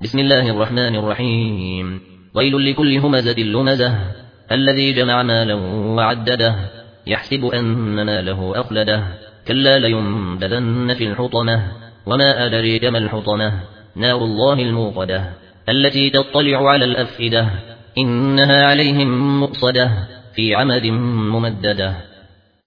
بسم الله الرحمن الرحيم. ويل لكل همزة لمزة الذي جمع مالا وعدده يحسب أن ماله أخلده كلا لينبذن في الحطمة وما أدريك ما الحطمة نار الله الموقدة التي تطلع على الأفئدة إنها عليهم مؤصدة في عمد ممددة.